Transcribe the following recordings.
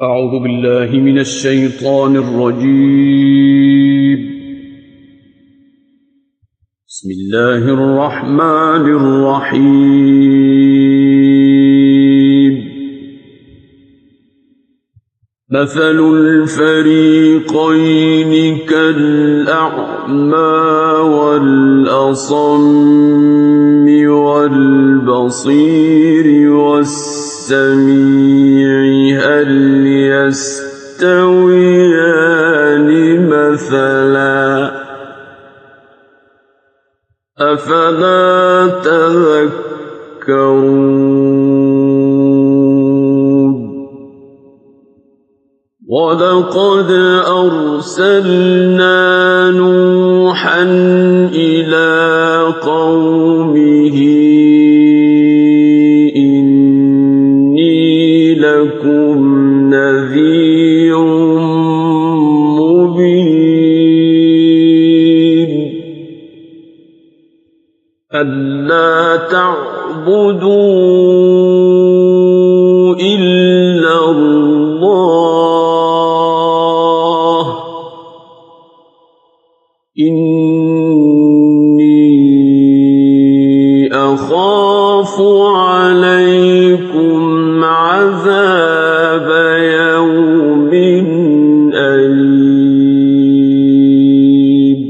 أعوذ بالله من الشيطان الرجيم. بسم الله الرحمن الرحيم. مثل الفريقين كالأعمى والأصم والبصير والسميع هل يستويان مثلا أفلا تذكرون ولقد أرسلنا نوحا إلى قومه إني لكم نذير مبين ألا تعبدوا إلا الله إني أخاف عليكم عذاب يوم أليم.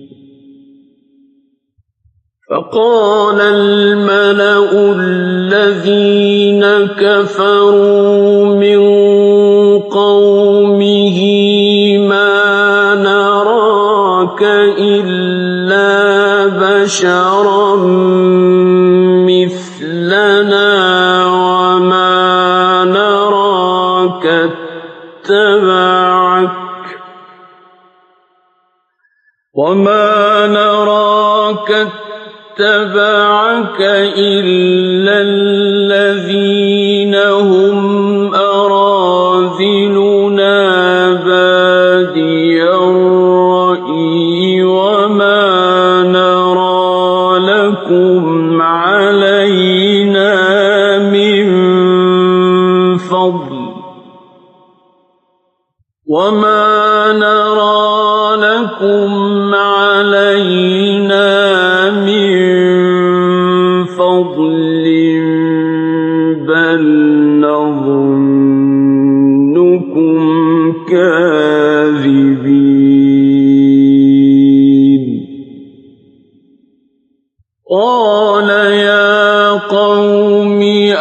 فقال الملأ الذين كفروا من قومه ما نراك إلا بشرا مثلنا وما نراك اتبعك إلا الذين هم أراذلنا بادي الرأي وما نرى لكم علينا من فضل بل نظنكم كاذبين. قال يا قوم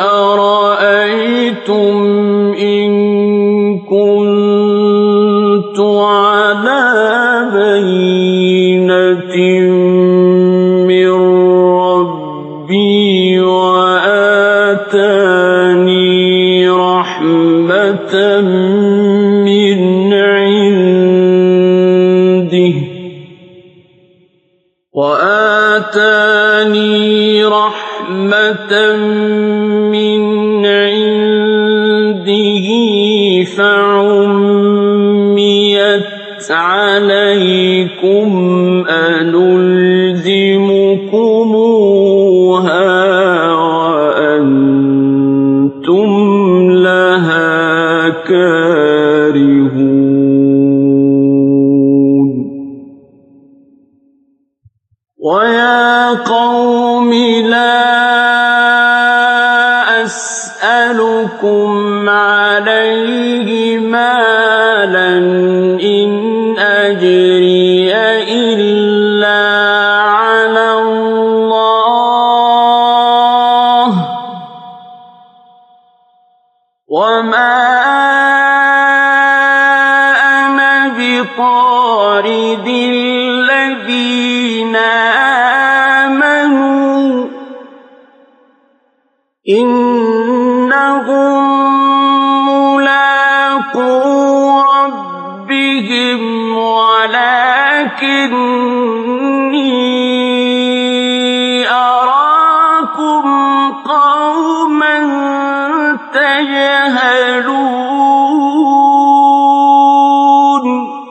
أرأيتم إن كنت على بينة من ربي وآتاني رحمة من عنده فعميت عليكم أنلزمكموها وأنتم لها كارهون. ويا قوم لا أسألكم عليه مالا إن أجري إلا على الله وما أنا بطارد الذين آمنوا إنهم ملاقو ربهم ولكني أراكم قوما تجهلون.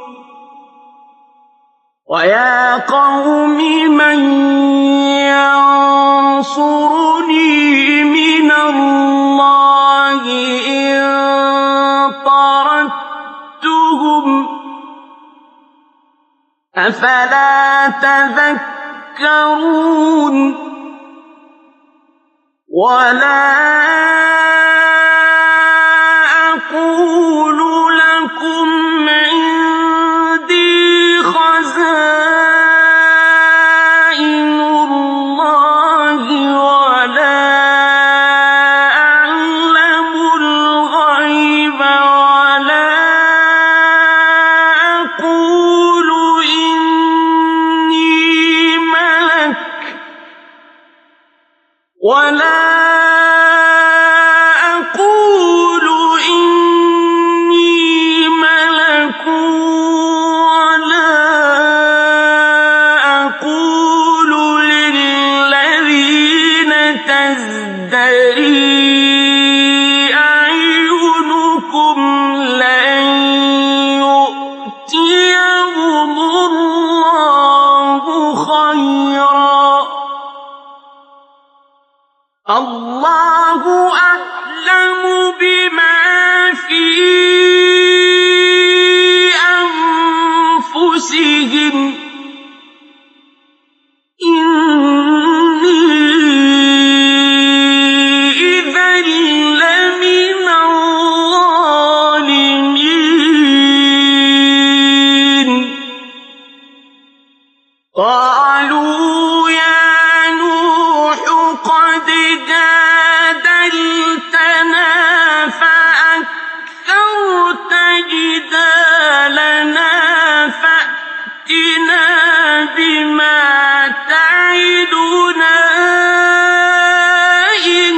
ويا قوم من ينصرني من الله إن طال أفلا تذكرون ولا أقول لكم عندي خزائن الله ولا أعلم الغيب ولا أقول إني ملك ولا أقول للذين تزدري أعينكم لن يؤتيهم الله خيرا الله أعلم بما في أنفسهم إني إذا لمن الظالمين قالوا يا نوح قد جادلتنا فأكثرت جدالنا فأتنا بما تعدنا إن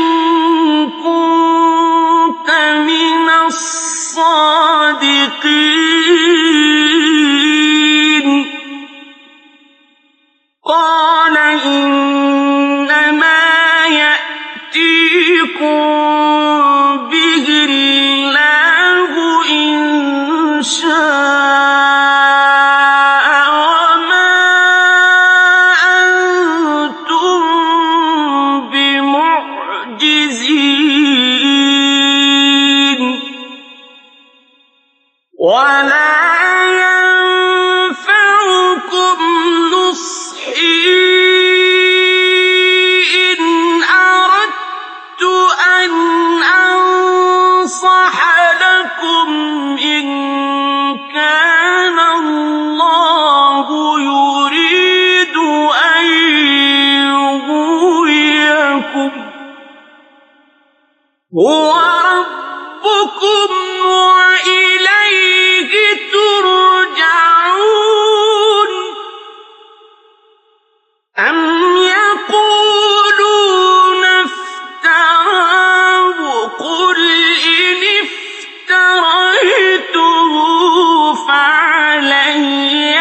كنت من الصادقين قال إنما يأتيكم به الله إن شاء وما أنتم بمعجزين ولا ينفعكم نصحي إن أردت أن أنصح لكم إن كان الله يريد أن يغويكم هو ربكم وإليه ترجعون أم يقولون افتراه قل إن افتريته فعلي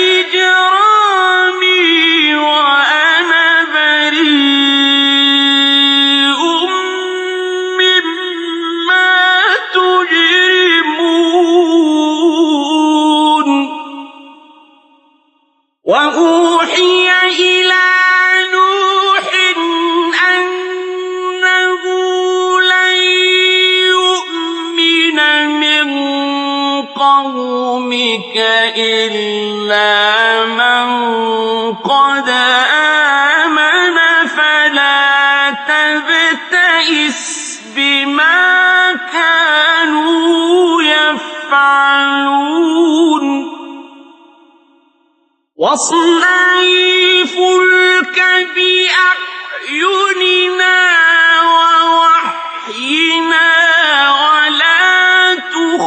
إجرامي وأنا بريء مما تجرمون وأوحي إلى نوح أنه لن يؤمن من قومك إلا من قد آمن فلا تبتئس بما كانوا يفعلون واصنع الفلك بأعيننا ووحينا ولا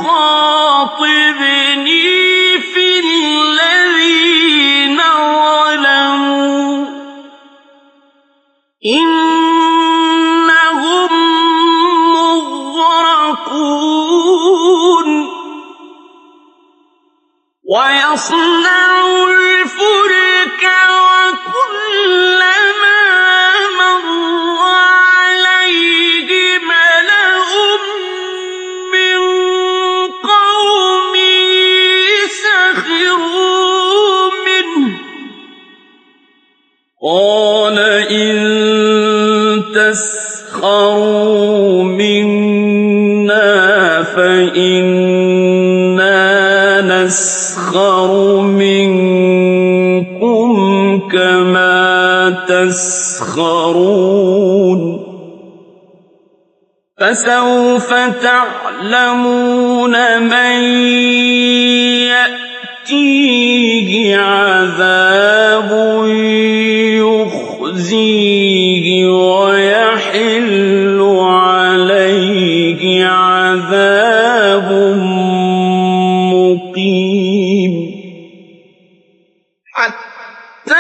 تخاطبني في الذين ظلموا إنهم مغرقون ويصنع الفلك وكلما مر عليه ملأ من قومه سخروا منه قال إن تسخروا منا فإنا نسخر منكم تسخرون فسوف تعلمون من يأتيه عذاب يخزيه ويحل عليه عذاب مقيم حتى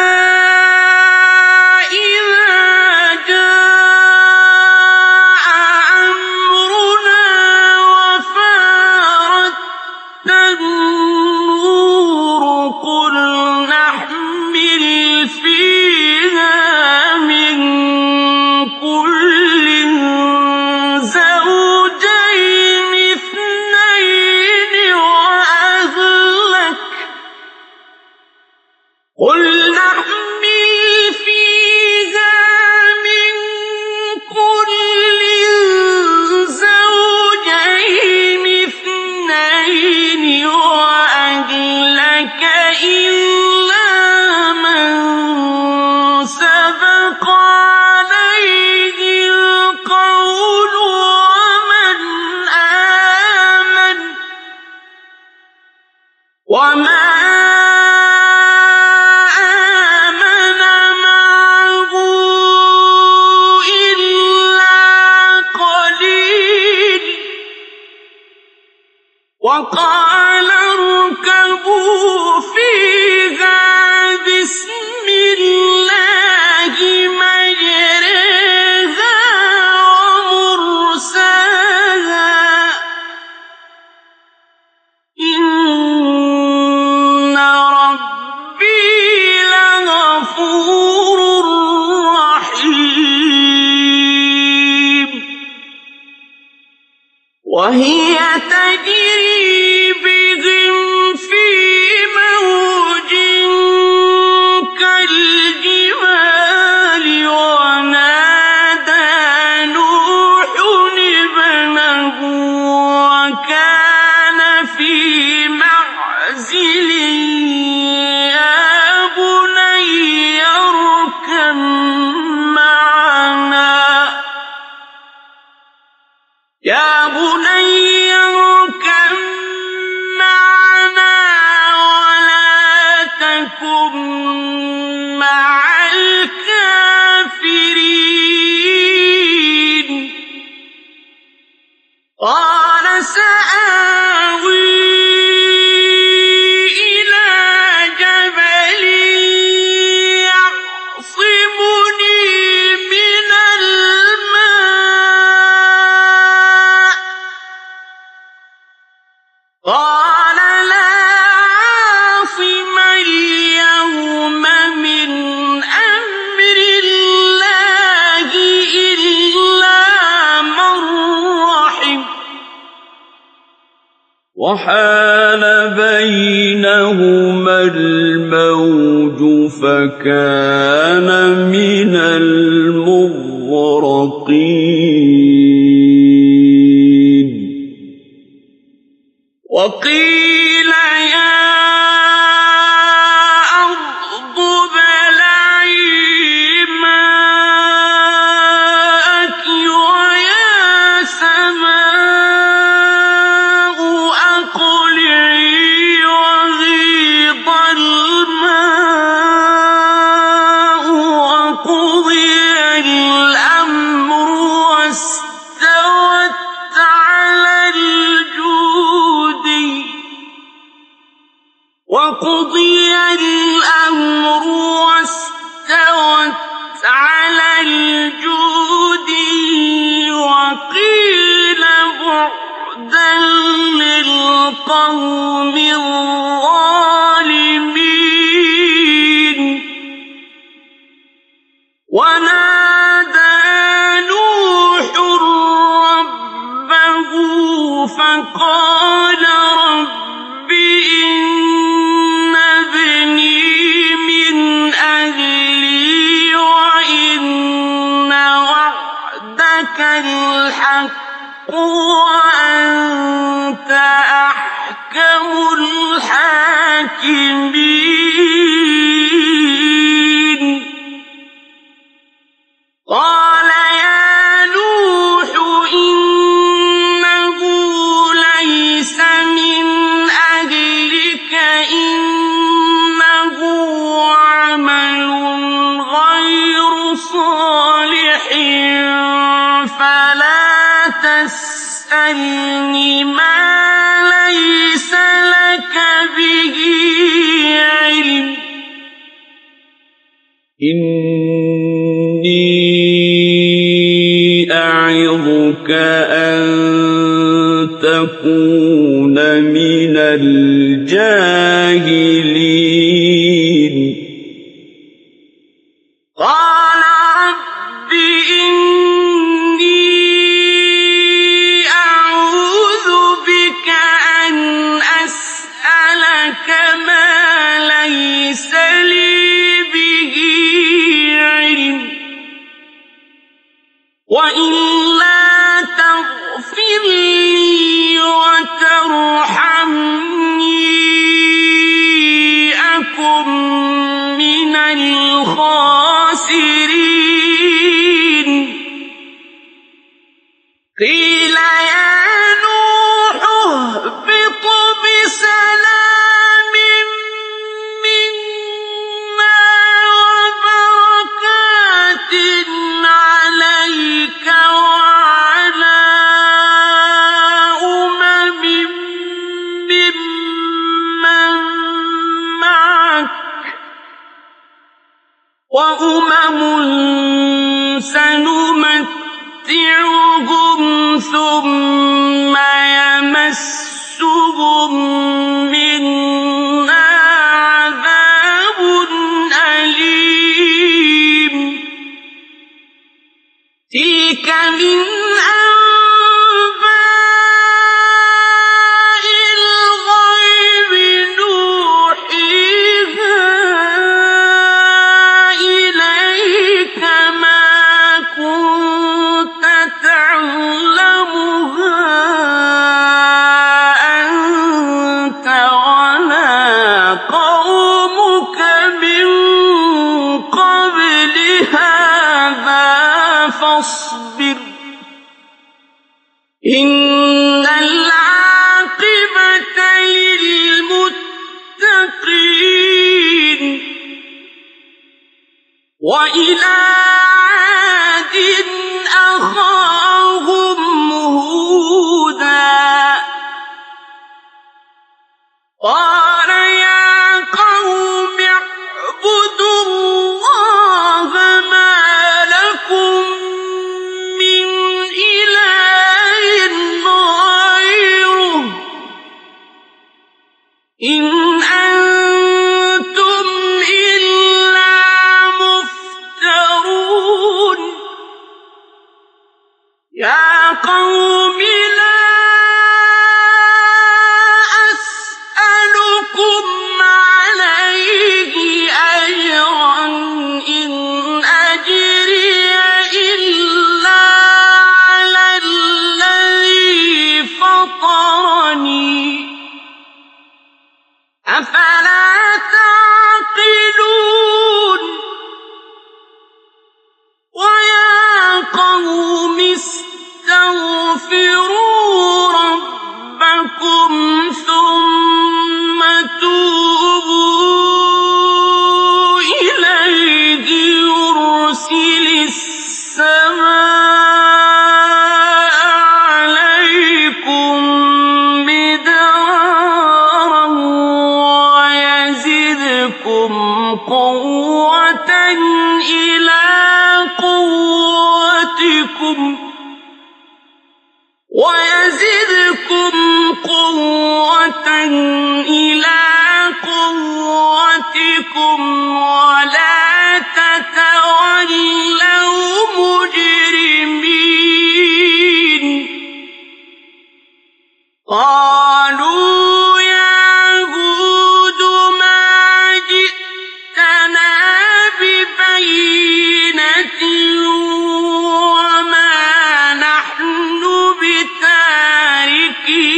وقال اركبوا فيها بسم الله مجريها ومرساها إن ربي لغفور رحيم وهي تجري بهم في موج كالجبال ونادى نوح ابنه وكان في معزل يا بني اركب معنا ولا تكن مع الكافرين قال سآوي إلى جبل يعصمني من الماء قال لا عاصم اليوم من أمر الله إلا من رحم وحال بينهما الموج فكان من المغرقين وقيل يا أرض ابلعي ماءك ويا سماء أقلعي وغيض الماء وقضي الأمر واستوت على الجود وقيل بعدا للقوم الظالمين ونادى نوح ربه فقال رب إن ابني من أهلي وإن وعدك الحق وأنت أحكم الحاكمين إِنِّي أَعِظُكَ أَن تَكُونَ مِنَ الْجَاهِلِينَ قَالَ رَبِّ إِنِّي أَعُوذُ بِكَ أَنْ أَسْأَلَكَ مَا لَيْسَ لِي بِهِ عِلْمٌ وَإِلَّا تَغْفِرْ لِي وَتَرْحَمْنِي أَكُن مِّنَ الْخَاسِرِينَ قِيلَ يَا نُوحُ اهْبِطْ بِسَلَامٍ مِّنَّا وَبَرَكَاتٍ عَلَيْكَ وَعَلَىٰ أُمَمٍ مِّمَّن مَّعَكَ وَأُمَمٌ سَنُمَتِّعُهُمْ ثُمَّ يَمَسُّهُم مِّنَّا عَذَابٌ أَلِيمٌ تِلْكَ مِنْ أَنبَاءِ الْغَيْبِ نُوحِيهَا إِلَيْكَ مَا كُنتَ تَعْلَمُهَا أَنتَ وَلَا قَوْمُكَ مِن قَبْلِ هَٰذَا فَاصْبِرْ إِنَّ الْعَاقِبَةَ لِلْمُتَّقِينَ وَإِلَىٰ عَادٍ أَخَاهُمْ هُودًا قَالَ يَا قَوْمِ اعْبُدُوا اللَّهَ مَا لَكُم مِّنْ إِلَٰهٍ غَيْرُهُ إِنْ أَنتُمْ إِلَّا مُفْتَرُونَ يَا قَوْمِ لَا أَسْأَلُكُمْ عَلَيْهِ أَجْرًا إِنْ أَجْرِيَ إِلَّا عَلَى الَّذِي فَطَرَنِي أَفَلَا تَعْقِلُونَ وَيَا قَوْمِ اسْتَغْفِرُوا رَبَّكُمْ ثُمَّ تُوبُوا إِلَيْهِ يُرْسِلِ السَّمَاءَ عَلَيْكُم مِّدْرَارًا وَيَزِدْكُمْ قُوَّةً إِلَىٰ قُوَّتِكُمْ وَلَا تَتَوَلَّوْا مُجْرِمِينَ قَالُوا يَا هُودُ مَا جِئْتَنَا بِبَيِّنَةٍ وَمَا نَحْنُ بِتَارِكِي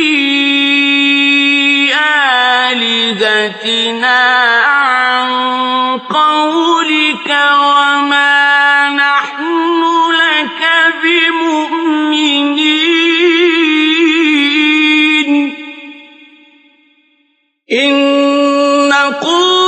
آلِهَتِنَا عَن قَوْلِكَ وَمَا نَحْنُ لَكَ بِمُؤْمِنِينَ إِن نَّقُولُ